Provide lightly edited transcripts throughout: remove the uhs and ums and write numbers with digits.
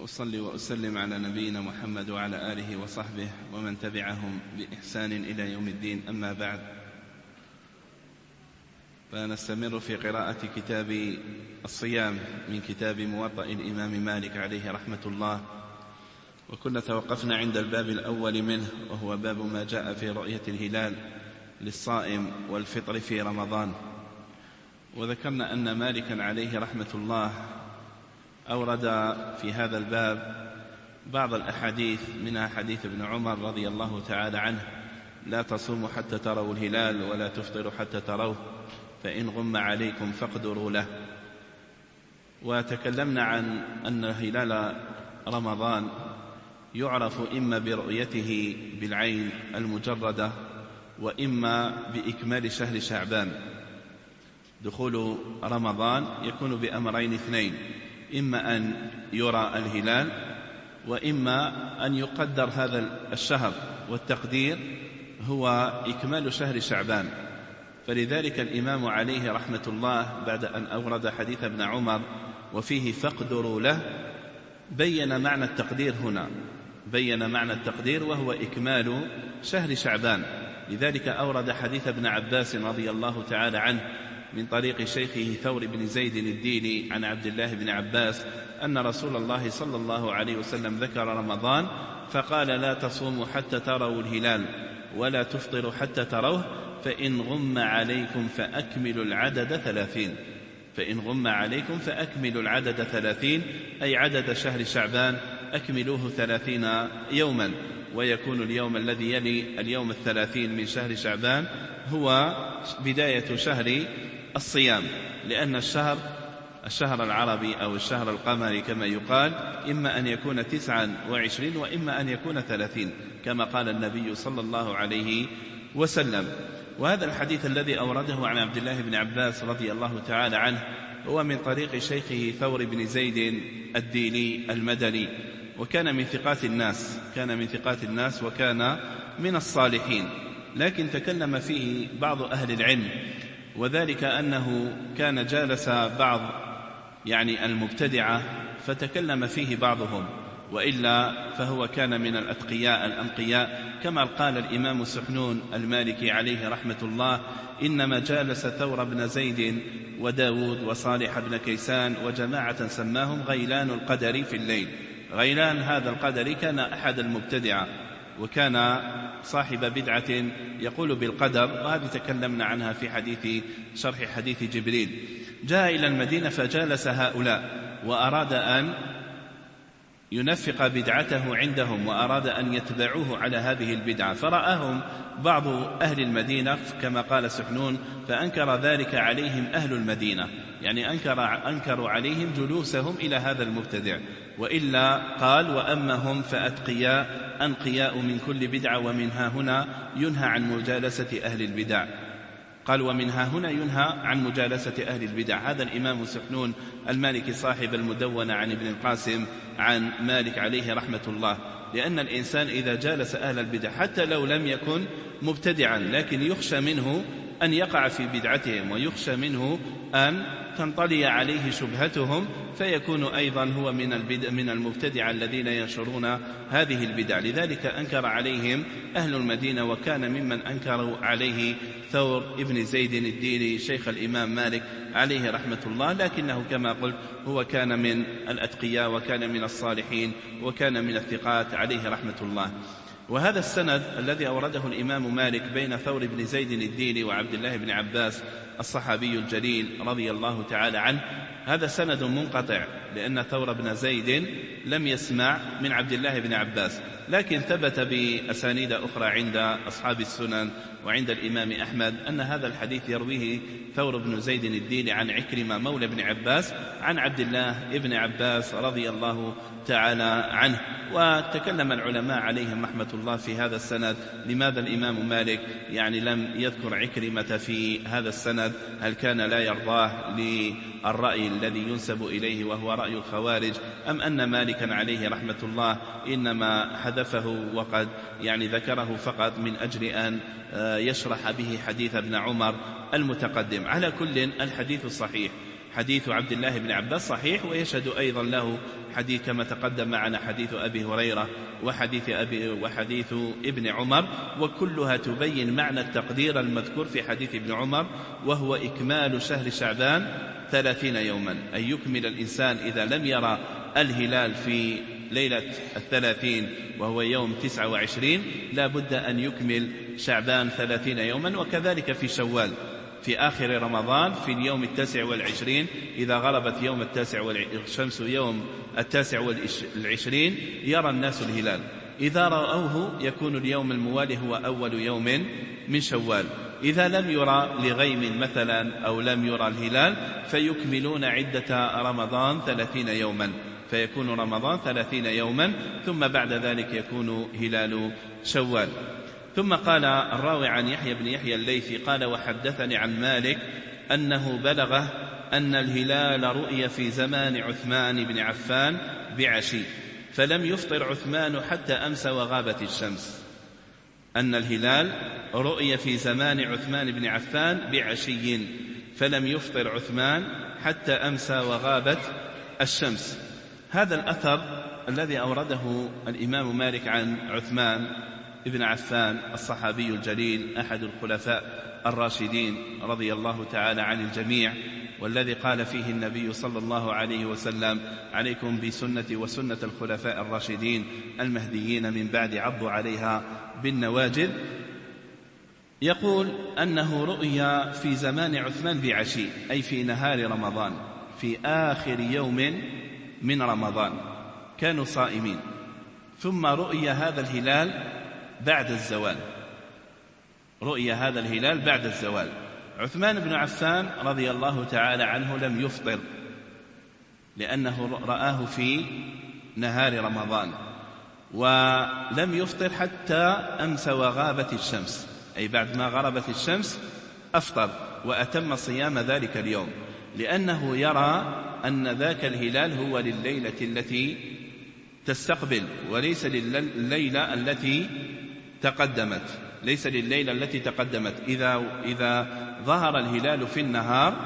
وأصلي وأسلم على نبينا محمد وعلى آله وصحبه ومن تبعهم بإحسان إلى يوم الدين. أما بعد، فنستمر في قراءة كتاب الصيام من كتاب موطأ الإمام مالك عليه رحمة الله، وكنا توقفنا عند الباب الأول منه، وهو باب ما جاء في رؤية الهلال للصائم والفطر في رمضان. وذكرنا أن مالكا عليه رحمة الله أورد في هذا الباب بعض الأحاديث، منها حديث ابن عمر رضي الله تعالى عنه: لا تصوموا حتى تروا الهلال ولا تفطروا حتى تروه، فإن غم عليكم فاقدروا له. وتكلمنا عن أن هلال رمضان يعرف إما برؤيته بالعين المجردة، وإما بإكمال شهر شعبان. دخول رمضان يكون بأمرين اثنين: إما أن يرى الهلال، وإما أن يقدر هذا الشهر، والتقدير هو إكمال شهر شعبان. فلذلك الإمام عليه رحمة الله بعد أن أورد حديث ابن عمر وفيه فاقدروا له، بين معنى التقدير هنا، بين معنى التقدير وهو إكمال شهر شعبان. لذلك أورد حديث ابن عباس رضي الله تعالى عنه من طريق شيخه ثور بن زيد الديلي عن عبد الله بن عباس أن رسول الله صلى الله عليه وسلم ذكر رمضان فقال: لا تصوموا حتى تروا الهلال ولا تفطروا حتى تروه، فإن غم عليكم فأكملوا العدد 30. فإن غم عليكم فأكملوا العدد 30، أي عدد شهر شعبان أكملوه 30 يوما، ويكون اليوم الذي يلي اليوم 30 من شهر شعبان هو بداية شهر الصيام، لأن الشهر العربي أو الشهر القمري كما يقال إما أن يكون 29 وإما أن يكون 30 كما قال النبي صلى الله عليه وسلم. وهذا الحديث الذي أورده عن عبد الله بن عباس رضي الله تعالى عنه هو من طريق شيخه ثور بن زيد الديلي المدني، وكان من ثقات الناس وكان من الصالحين، لكن تكلم فيه بعض أهل العلم، وذلك أنه كان جالس بعض المبتدعة فتكلم فيه بعضهم، وإلا فهو كان من الأتقياء الأنقياء، كما قال الإمام سحنون المالكي عليه رحمة الله: إنما جالس ثور بن زيد وداود وصالح بن كيسان وجماعة سماهم غيلان القدر في الليل. غيلان هذا القدري كان أحد المبتدعة، وكان صاحب بدعة يقول بالقدر، وهذه تكلمنا عنها في شرح حديث جبريل. جاء إلى المدينة فجالس هؤلاء، وأراد أن ينفق بدعته عندهم، وأراد أن يتبعوه على هذه البدعة، فرآهم بعض أهل المدينة كما قال سحنون، فأنكر ذلك عليهم أهل المدينة، أنكروا عليهم جلوسهم إلى هذا المبتدع. وإلا قال: وأما هم فأتقياء أنقياء من كل بدعة، ومنها هنا ينهى عن مجالسة أهل البدع. قال: ومنها هنا ينهى عن مجالسة أهل البدع. هذا الإمام سحنون المالكي صاحب المدونة عن ابن القاسم عن مالك عليه رحمة الله، لأن الإنسان إذا جالس أهل البدع حتى لو لم يكن مبتدعا، لكن يخشى منه أن يقع في بدعتهم، ويخشى منه أن تنطلي عليه شبهتهم، فيكون أيضا هو من المبتدع الذين ينشرون هذه البدع. لذلك أنكر عليهم أهل المدينة، وكان ممن أنكروا عليه ثور ابن زيد الديلي شيخ الإمام مالك عليه رحمة الله، لكنه كما قلت هو كان من الأتقياء وكان من الصالحين وكان من الثقات عليه رحمة الله. وهذا السند الذي أورده الإمام مالك بين ثور بن زيد الديلي وعبد الله بن عباس الصحابي الجليل رضي الله تعالى عنه، هذا سند منقطع، لأن ثور بن زيد لم يسمع من عبد الله بن عباس، لكن ثبت بأسانيد أخرى عند أصحاب السنن وعند الإمام أحمد أن هذا الحديث يرويه ثور بن زيد الديلي عن عكرمة مولى بن عباس عن عبد الله بن عباس رضي الله تعالى عنه. وتكلم العلماء عليهم رحمة الله في هذا السند، لماذا الإمام مالك لم يذكر عكرمة في هذا السند؟ هل كان لا يرضاه للرأي الذي ينسب إليه وهو رأي الخوارج، أم أن مالكا عليه رحمة الله إنما حذفه وقد ذكره فقط من أجل أن يشرح به حديث ابن عمر المتقدم؟ على كل، الحديث صحيح، حديث عبد الله بن عباس صحيح، ويشهد أيضا له حديث كما تقدم معنا حديث أبي هريرة وحديث ابن عمر، وكلها تبين معنى التقدير المذكور في حديث ابن عمر، وهو إكمال شهر شعبان 30 يوما، أي يكمل الإنسان إذا لم يرى الهلال في ليلة 30 وهو يوم 29 لا بد أن يكمل شعبان 30 يوما. وكذلك في شوال في آخر رمضان في اليوم 29 إذا غربت يوم الشمس يوم 29 يرى الناس الهلال، إذا رأوه يكون اليوم الموالي هو أول يوم من شوال. إذا لم يرى لغيم مثلا أو لم يرى الهلال فيكملون عدة رمضان 30 يوما، فيكون رمضان 30 يوما، ثم بعد ذلك يكون هلال شوال. ثم قال الراوي عن يحيى بن يحيى الليثي قال: وحدثني عن مالك أنه بلغه أن الهلال رؤي في زمان عثمان بن عفان بعشي فلم يفطر عثمان حتى أمسى وغابت الشمس. أن الهلال رؤي في زمان عثمان بن عفان بعشي فلم يفطر عثمان حتى أمسى وغابت الشمس. هذا الأثر الذي أورده الإمام مالك عن عثمان ابن عفان الصحابي الجليل أحد الخلفاء الراشدين رضي الله تعالى عن الجميع، والذي قال فيه النبي صلى الله عليه وسلم: عليكم بسنتي وسنة الخلفاء الراشدين المهديين من بعد عضوا عليها بالنواجذ. يقول أنه رؤيا في زمان عثمان بعشي، أي في نهار رمضان في آخر يوم من رمضان، كانوا صائمين، ثم رؤيا هذا الهلال بعد الزوال، رؤيا هذا الهلال بعد الزوال. عثمان بن عفان رضي الله تعالى عنه لم يفطر لأنه رآه في نهار رمضان، ولم يفطر حتى أمسى وغابت الشمس، أي بعد ما غربت الشمس أفطر وأتم صيام ذلك اليوم، لأنه يرى أن ذاك الهلال هو لليلة التي تستقبل وليس لليلة التي تقدمت، ليس لليلة التي تقدمت. إذا ظهر الهلال في النهار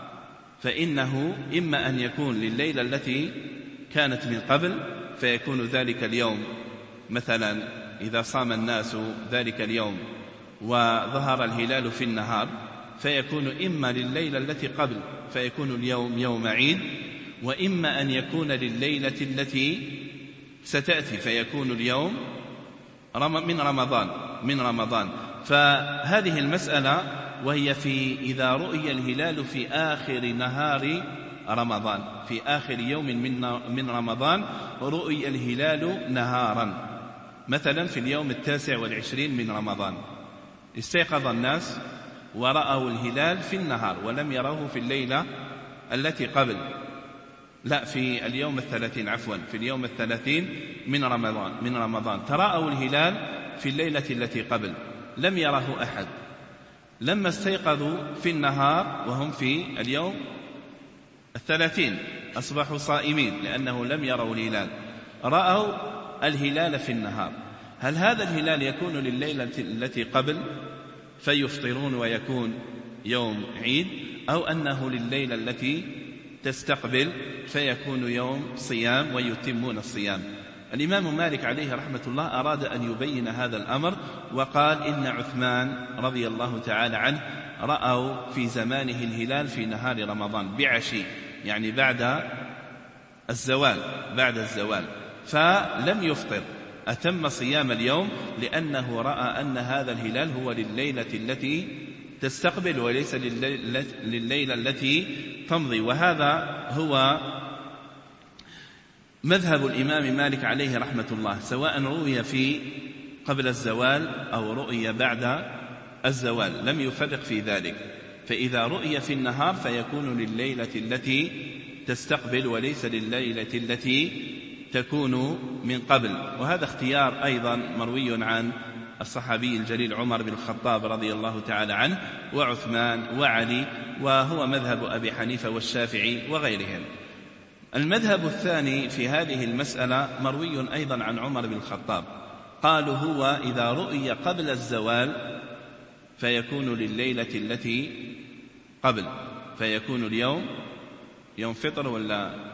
فإنه إما أن يكون لليلة التي كانت من قبل فيكون ذلك اليوم، مثلا إذا صام الناس ذلك اليوم وظهر الهلال في النهار فيكون إما لليلة التي قبل فيكون اليوم يوم عيد، وإما أن يكون لليلة التي ستأتي فيكون اليوم من رمضان. فهذه المسألة وهي في إذا رؤي الهلال في آخر نهار رمضان، في آخر يوم من رمضان رؤي الهلال نهارا، مثلا في اليوم 29 من رمضان استيقظ الناس ورأوا الهلال في النهار ولم يروه في الليلة التي قبل، لا في اليوم 30 عفوا، في اليوم 30 من رمضان تراءوا الهلال في الليلة التي قبل لم يره أحد. لما استيقظوا في النهار وهم في اليوم 30 أصبحوا صائمين لأنه لم يروا الهلال، رأوا الهلال في النهار. هل هذا الهلال يكون لليلة التي قبل فيفطرون ويكون يوم عيد، أو أنه لليلة التي تستقبل فيكون يوم صيام ويتمون الصيام؟ الإمام مالك عليه رحمة الله أراد أن يبين هذا الأمر وقال: إن عثمان رضي الله تعالى عنه رأوا في زمانه الهلال في نهار رمضان بعشي، يعني بعد الزوال، فلم يفطر، أتم صيام اليوم لأنه رأى أن هذا الهلال هو لليلة التي تستقبل وليس لليلة التي تمضي. وهذا هو مذهب الإمام مالك عليه رحمة الله، سواء رؤي في قبل الزوال أو رؤي بعد الزوال لم يفرق في ذلك. فإذا رؤي في النهار فيكون لليلة التي تستقبل وليس لليلة التي تكون من قبل. وهذا اختيار أيضا مروي عن الصحابي الجليل عمر بن الخطاب رضي الله تعالى عنه وعثمان وعلي، وهو مذهب أبي حنيفة والشافعي وغيرهم. المذهب الثاني في هذه المسألة مروي أيضا عن عمر بن الخطاب، قالوا هو إذا رؤي قبل الزوال فيكون لليلة التي قبل، فيكون اليوم يوم فطر ولا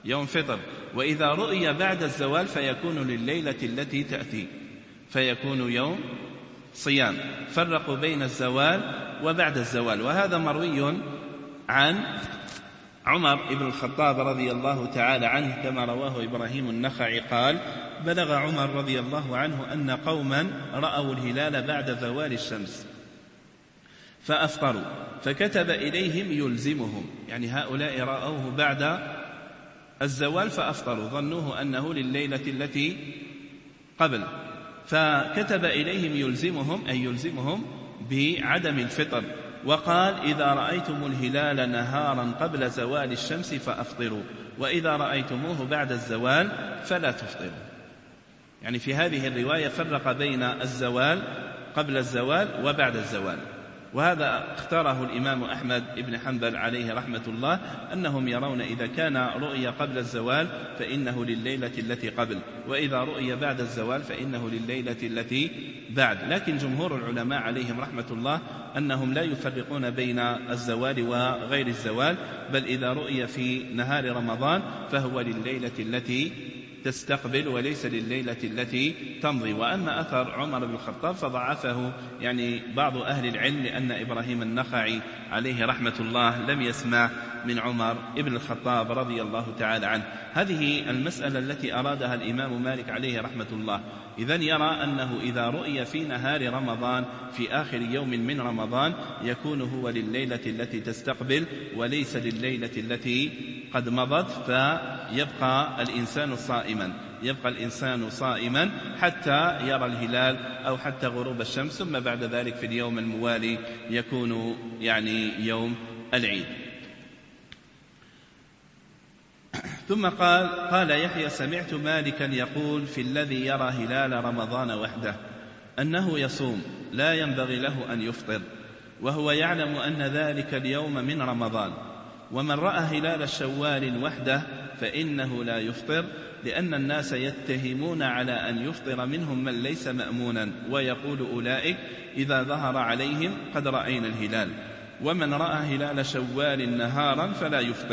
يوم فطر. وإذا رؤي بعد الزوال فيكون لليلة التي تأتي، فيكون يوم صيام. فرقوا بين الزوال وبعد الزوال. وهذا مروي عن عمر بن الخطاب رضي الله تعالى عنه كما رواه إبراهيم النخعي قال: بلغ عمر رضي الله عنه أن قوما رأوا الهلال بعد زوال الشمس فأفطروا، فكتب إليهم يلزمهم، يعني هؤلاء رأوه بعد الزوال فأفطروا، ظنوه أنه لليلة التي قبل، فكتب إليهم يلزمهم، أي يلزمهم بعدم الفطر، وقال: إذا رأيتم الهلال نهارا قبل زوال الشمس فأفطروا، وإذا رأيتموه بعد الزوال فلا تفطروا. يعني في هذه الرواية فرق بين الزوال قبل الزوال وبعد الزوال. وهذا اختاره الإمام أحمد بن حنبل عليه رحمة الله، أنهم يرون إذا كان رؤيا قبل الزوال فإنه لليلة التي قبل، وإذا رؤيا بعد الزوال فإنه لليلة التي بعد. لكن جمهور العلماء عليهم رحمة الله أنهم لا يفرقون بين الزوال وغير الزوال، بل إذا رؤيا في نهار رمضان فهو لليلة التي تستقبل وليس لليلة التي تمضي. وأما أثر عمر بن الخطاب فضعفه يعني بعض أهل العلم، لأن إبراهيم النخعي عليه رحمة الله لم يسمع من عمر بن الخطاب رضي الله تعالى عنه. هذه المسألة التي أرادها الإمام مالك عليه رحمة الله. إذن يرى أنه إذا رؤي في نهار رمضان في آخر يوم من رمضان يكون هو لليلة التي تستقبل وليس لليلة التي قد مضت، فيبقى الإنسان صائما حتى يرى الهلال أو حتى غروب الشمس، ثم بعد ذلك في اليوم الموالي يكون يعني يوم العيد. ثم قال يحيى: سمعت مالكا يقول في الذي يرى هلال رمضان وحده أنه يصوم لا ينبغي له أن يفطر، وهو يعلم أن ذلك اليوم من رمضان، ومن رأى هلال الشوال وحده فإنه لا يفطر، لأن الناس يتهمون على أن يفطر منهم من ليس مأمونا، ويقول أولئك إذا ظهر عليهم قد رأينا الهلال، ومن رأى هلال شوال نهارا فلا يفطر.